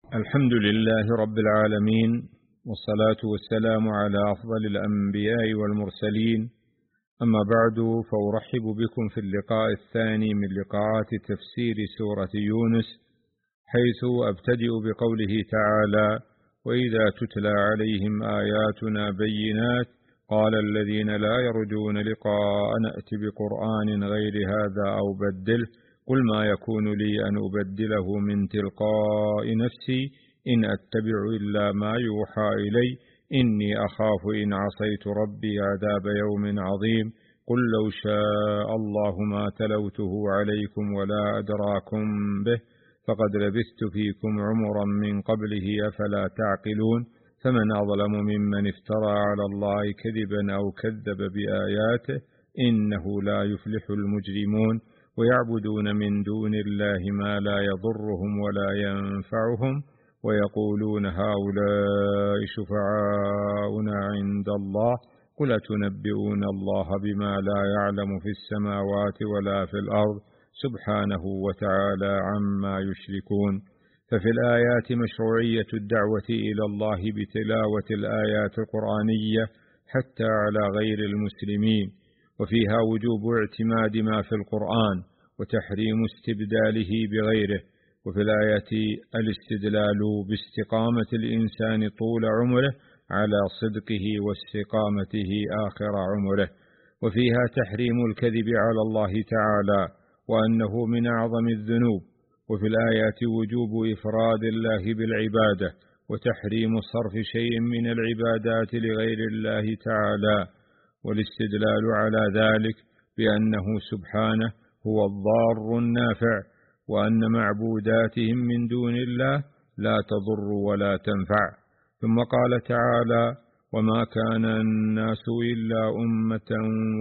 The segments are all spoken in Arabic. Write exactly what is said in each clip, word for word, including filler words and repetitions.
الحمد لله رب العالمين، والصلاة والسلام على أفضل الأنبياء والمرسلين. أما بعد، فأرحب بكم في اللقاء الثاني من لقاءات تفسير سورة يونس، حيث أبتدئ بقوله تعالى: وإذا تتلى عليهم آياتنا بينات قال الذين لا يرجون لقاء نأت بقرآن غير هذا أو بدله قل ما يكون لي أن أبدله من تلقاء نفسي إن أتبع إلا ما يوحى إلي إني أخاف إن عصيت ربي عذاب يوم عظيم قل لو شاء الله ما تلوته عليكم ولا أدراكم به فقد لبثت فيكم عمرا من قبله أفلا تعقلون فمن أظلم ممن افترى على الله كذبا أو كذب بآياته إنه لا يفلح المجرمون ويعبدون من دون الله ما لا يضرهم ولا ينفعهم ويقولون هؤلاء شفعاؤنا عند الله قل أتنبئون الله بما لا يعلم في السماوات ولا في الأرض سبحانه وتعالى عما يشركون. ففي الآيات مشروعية الدعوة إلى الله بتلاوة الآيات القرآنية حتى على غير المسلمين، وفيها وجوب اعتماد ما في القرآن وتحريم استبداله بغيره، وفي الآية الاستدلال باستقامة الإنسان طول عمره على صدقه واستقامته آخر عمره، وفيها تحريم الكذب على الله تعالى وأنه من أعظم الذنوب، وفي الآيات وجوب إفراد الله بالعبادة وتحريم صرف شيء من العبادات لغير الله تعالى، والاستدلال على ذلك بأنه سبحانه هو الضار النافع، وأن معبوداتهم من دون الله لا تضر ولا تنفع. ثم قال تعالى: وما كان الناس إلا أمة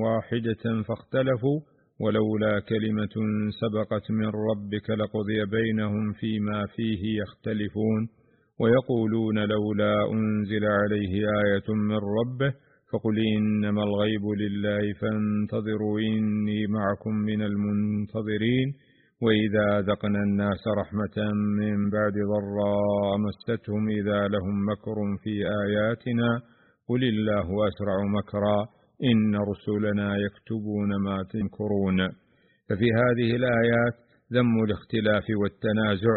واحدة فاختلفوا ولولا كلمة سبقت من ربك لقضي بينهم فيما فيه يختلفون ويقولون لولا أنزل عليه آية من ربه فقل إنما الغيب لله فانتظروا إني معكم من المنتظرين وإذا أذقنا الناس رحمة من بعد ضراء مستهم إذا لهم مكر في آياتنا قل الله أسرع مكرا إن رسلنا يكتبون ما تمكرون. ففي هذه الآيات ذم الاختلاف والتنازع،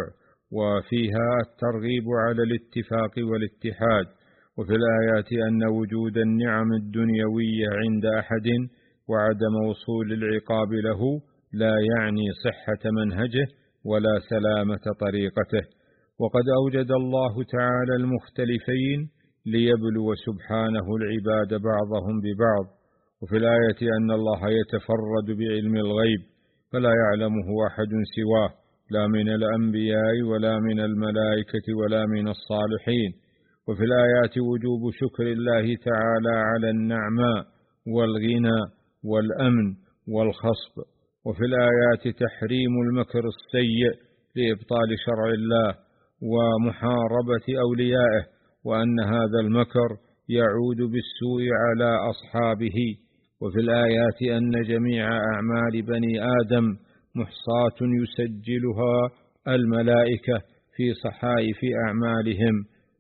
وفيها الترغيب على الاتفاق والاتحاد، وفي الآيات أن وجود النعم الدنيوية عند أحد وعدم وصول العقاب له لا يعني صحة منهجه ولا سلامة طريقته، وقد أوجد الله تعالى المختلفين ليبلو سبحانه العباد بعضهم ببعض. وفي الآية أن الله يتفرد بعلم الغيب فلا يعلمه أحد سواه لا من الأنبياء ولا من الملائكة ولا من الصالحين. وفي الآيات وجوب شكر الله تعالى على النعماء والغنى والأمن والخصب. وفي الآيات تحريم المكر السيء لإبطال شرع الله ومحاربة أوليائه، وأن هذا المكر يعود بالسوء على أصحابه. وفي الآيات أن جميع أعمال بني آدم محصاة يسجلها الملائكة في صحائف أعمالهم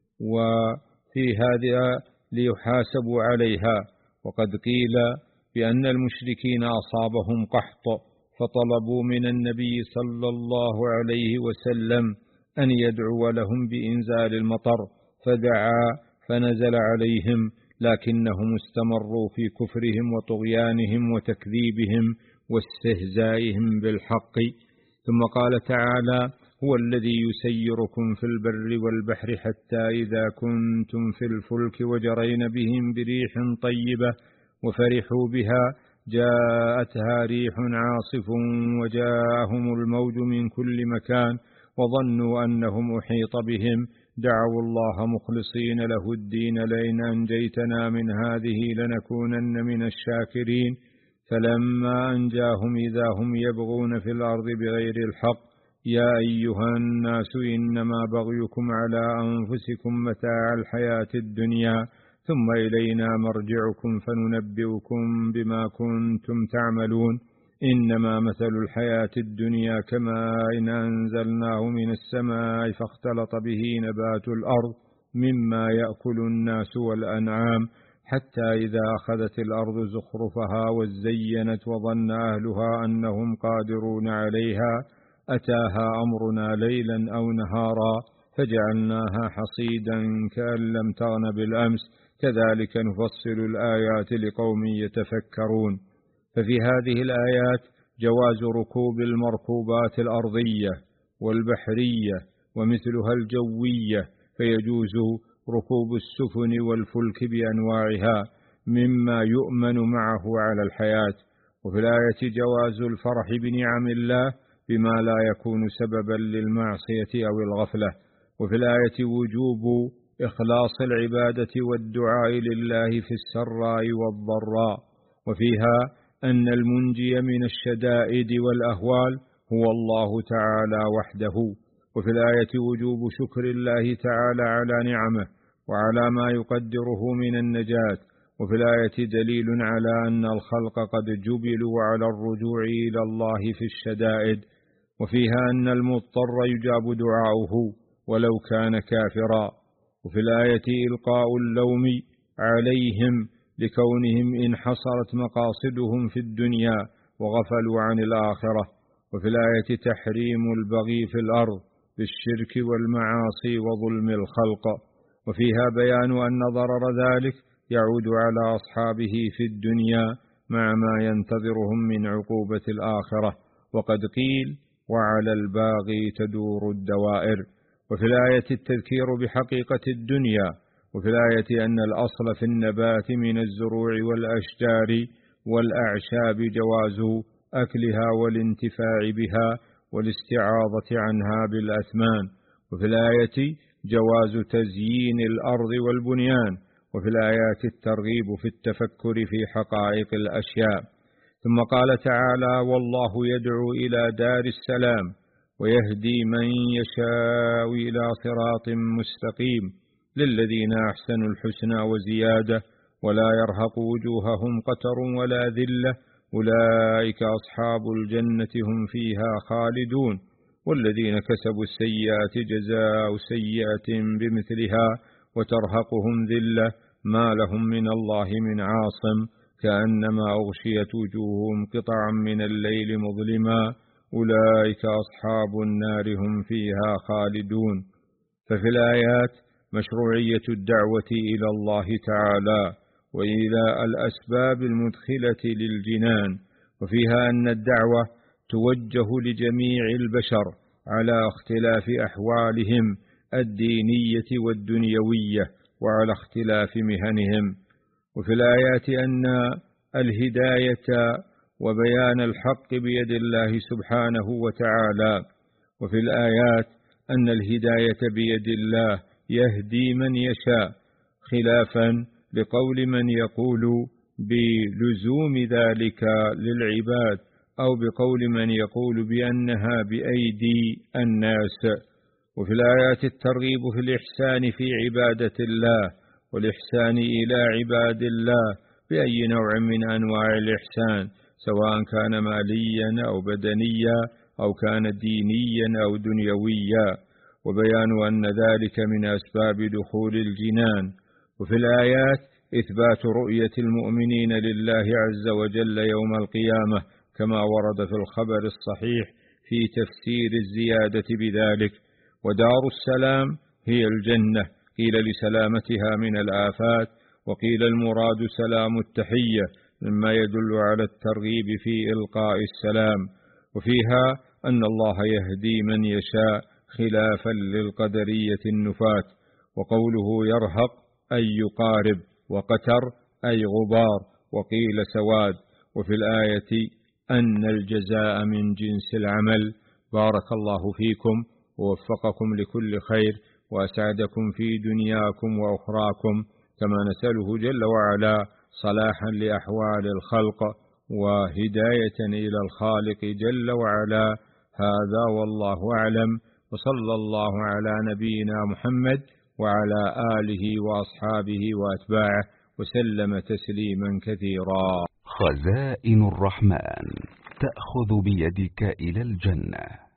وفي هذا ليحاسبوا عليها. وقد قيل بأن المشركين أصابهم قحط فطلبوا من النبي صلى الله عليه وسلم أن يدعو لهم بإنزال المطر فدعا فنزل عليهم، لكنهم استمروا في كفرهم وطغيانهم وتكذيبهم واستهزائهم بالحق. ثم قال تعالى: هو الذي يسيركم في البر والبحر حتى إذا كنتم في الفلك وجرين بهم بريح طيبة وفرحوا بها جاءتها ريح عاصف وجاءهم الموج من كل مكان وظنوا أنهم أحيط بهم دعوا الله مخلصين له الدين لئن أنجيتنا من هذه لنكونن من الشاكرين فلما أنجاهم إذا هم يبغون في الأرض بغير الحق يا أيها الناس إنما بغيكم على أنفسكم متاع الحياة الدنيا ثم إلينا مرجعكم فننبئكم بما كنتم تعملون إنما مثل الحياة الدنيا كماء إن أنزلناه من السماء فاختلط به نبات الأرض مما يأكل الناس والأنعام حتى إذا أخذت الأرض زخرفها وزينت وظن أهلها أنهم قادرون عليها أتاها أمرنا ليلا أو نهارا فجعلناها حصيدا كأن لم تغن بالأمس كذلك نفصل الآيات لقوم يتفكرون. ففي هذه الآيات جواز ركوب المركوبات الأرضية والبحرية ومثلها الجوية، فيجوز ركوب السفن والفلك بأنواعها مما يؤمن معه على الحياة. وفي الآية جواز الفرح بنعم الله بما لا يكون سببا للمعصية أو الغفلة. وفي الآية وجوب إخلاص العبادة والدعاء لله في السراء والضراء. وفيها أن المنجي من الشدائد والأهوال هو الله تعالى وحده. وفي الآية وجوب شكر الله تعالى على نعمه وعلى ما يقدره من النجاة. وفي الآية دليل على أن الخلق قد جبلوا على الرجوع إلى الله في الشدائد. وفيها أن المضطر يجاب دعاؤه ولو كان كافرا. وفي الآية إلقاء اللوم عليهم لكونهم انحصرت مقاصدهم في الدنيا وغفلوا عن الآخرة. وفي الآية تحريم البغي في الأرض بالشرك والمعاصي وظلم الخلق. وفيها بيان أن ضرر ذلك يعود على أصحابه في الدنيا مع ما ينتظرهم من عقوبة الآخرة. وقد قيل وعلى الباغي تدور الدوائر. وفي الآية التذكير بحقيقة الدنيا. وفي الآية أن الأصل في النبات من الزروع والأشجار والأعشاب جواز أكلها والانتفاع بها والاستعاضة عنها بالأثمان. وفي الآية جواز تزيين الأرض والبنيان. وفي الآيات الترغيب في التفكر في حقائق الأشياء. ثم قال تعالى والله يدعو إلى دار السلام ويهدي من يشاء إلى صراط مستقيم للذين أحسنوا الحسنى وزيادة ولا يرهق وجوههم قتر ولا ذلة أولئك أصحاب الجنة هم فيها خالدون والذين كسبوا السيئات جزاء سيئة بمثلها وترهقهم ذلة ما لهم من الله من عاصم كأنما أغشيت وجوههم قطعا من الليل مظلما أولئك أصحاب النار هم فيها خالدون. ففي الآيات مشروعية الدعوة إلى الله تعالى وإلى الأسباب المدخلة للجنان. وفيها أن الدعوة توجه لجميع البشر على اختلاف أحوالهم الدينية والدنيوية وعلى اختلاف مهنهم. وفي الآيات أن الهداية وبيان الحق بيد الله سبحانه وتعالى. وفي الآيات أن الهداية بيد الله يهدي من يشاء خلافا لقول من يقول بلزوم ذلك للعباد أو بقول من يقول بأنها بأيدي الناس. وفي الآيات الترغيب في الإحسان في عبادة الله والإحسان إلى عباد الله بأي نوع من أنواع الإحسان سواء كان ماليا أو بدنيا أو كان دينيا أو دنيويا وبيان أن ذلك من أسباب دخول الجنان. وفي الآيات إثبات رؤية المؤمنين لله عز وجل يوم القيامة كما ورد في الخبر الصحيح في تفسير الزيادة بذلك. ودار السلام هي الجنة قيل لسلامتها من الآفات وقيل المراد سلام التحية مما يدل على الترغيب في إلقاء السلام. وفيها أن الله يهدي من يشاء خلافا للقدرية النفاة. وقوله يرهق أي يقارب وقتر أي غبار وقيل سواد. وفي الآية أن الجزاء من جنس العمل. بارك الله فيكم ووفقكم لكل خير وأسعدكم في دنياكم وأخراكم كما نسأله جل وعلا صلاحا لأحوال الخلق وهداية إلى الخالق جل وعلا. هذا والله أعلم وصلى الله على نبينا محمد وعلى آله وأصحابه وأتباعه وسلم تسليما كثيرا. خزائن الرحمن. تأخذ بيدك إلى الجنة.